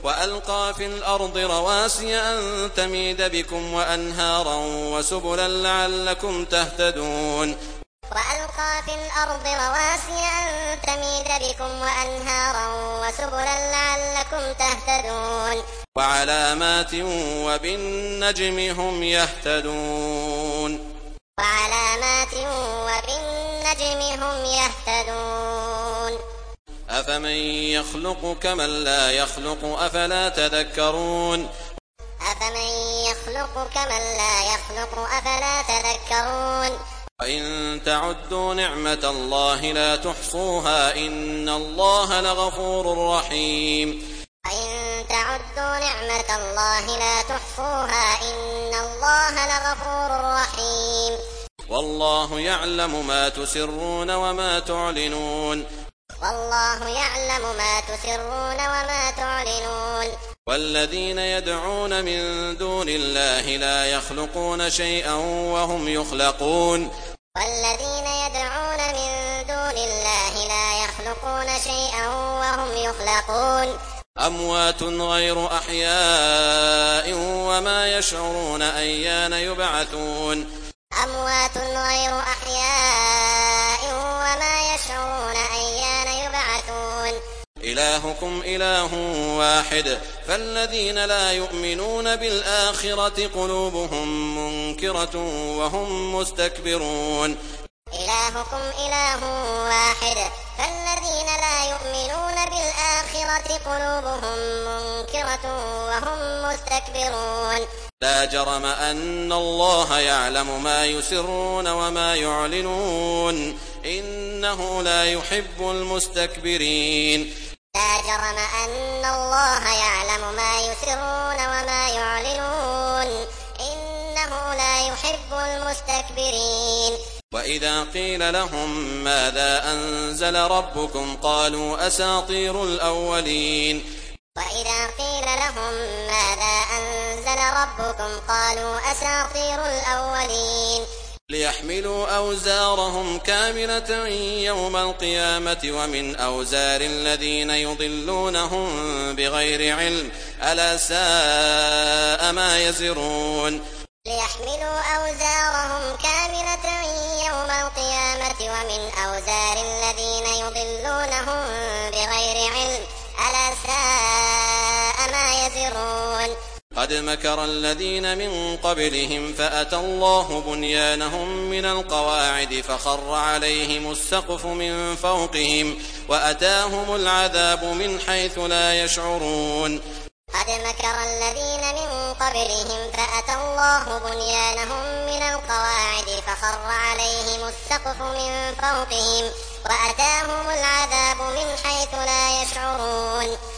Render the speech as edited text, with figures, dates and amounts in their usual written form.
وألقى في الأرض رواسي أن تميد بكم وأنهارا وسبلا لعلكم تهتدون وألقى في الأرض رواسي أن تميد بكم وأنهارا وسبلا لعلكم تهتدون وعلامات وبالنجم هم يهتدون وعلامات وبالنجم هم يهتدون أفمن يخلق كمن لا يخلق أفلا تذكرون أفمن يخلق كمن لا يخلق أفلا تذكرون وإن تعدوا نعمة الله لا تحصوها إن الله لغفور رحيم وإن تعدوا نعمة الله لا تحصوها إن الله لغفور رحيم والله يعلم ما تسرون وما تعلنون والله يعلم ما تسرون وما تعلنون والذين يدعون من دون الله لا يخلقون شيئا وهم يخلقون والذين يدعون من دون الله لا يخلقون شيئا وهم يخلقون أموات غير أحياء وما يشعرون أيان يبعثون أموات غير أحياء وما يشعرون أيان يبعثون إلهكم إله واحد فالذين لا يؤمنون بالآخرة قلوبهم منكرة وهم مستكبرون إلهكم إله واحد فالذين لا يؤمنون بالآخرة قلوبهم منكرة وهم مستكبرون لا جرم أن الله يعلم ما يسرون وما يعلنون إنه لا يحب المستكبرين لا جرم أن الله يعلم ما يسرون وما يعلنون إنه لا يحب المستكبرين وإذا قيل لهم ماذا أنزل ربكم قالوا أساطير الأولين وإذا قيل لهم ماذا أنزل ربكم قالوا أساطير الأولين ليحملوا أوزارهم كاملة يوم القيامة ومن أوزار الذين يضلونهم بغير علم ألا ساء ما يزرون ليحملوا أوزارهم كاملة يوم القيامة ومن أوزار الذين يضلونهم بغير علم ألا ساء ما يزرون قد مكر الذين من قبلهم فأتى الله بنيانهم من القواعد فخر عليهم السقف من فوقهم وأتاهم العذاب من حيث لا يشعرون قد مكر الذين من قبلهم فأتى الله بنيانهم من القواعد فخر عليهم السقف من فوقهم وأتاهم العذاب من حيث لا يشعرون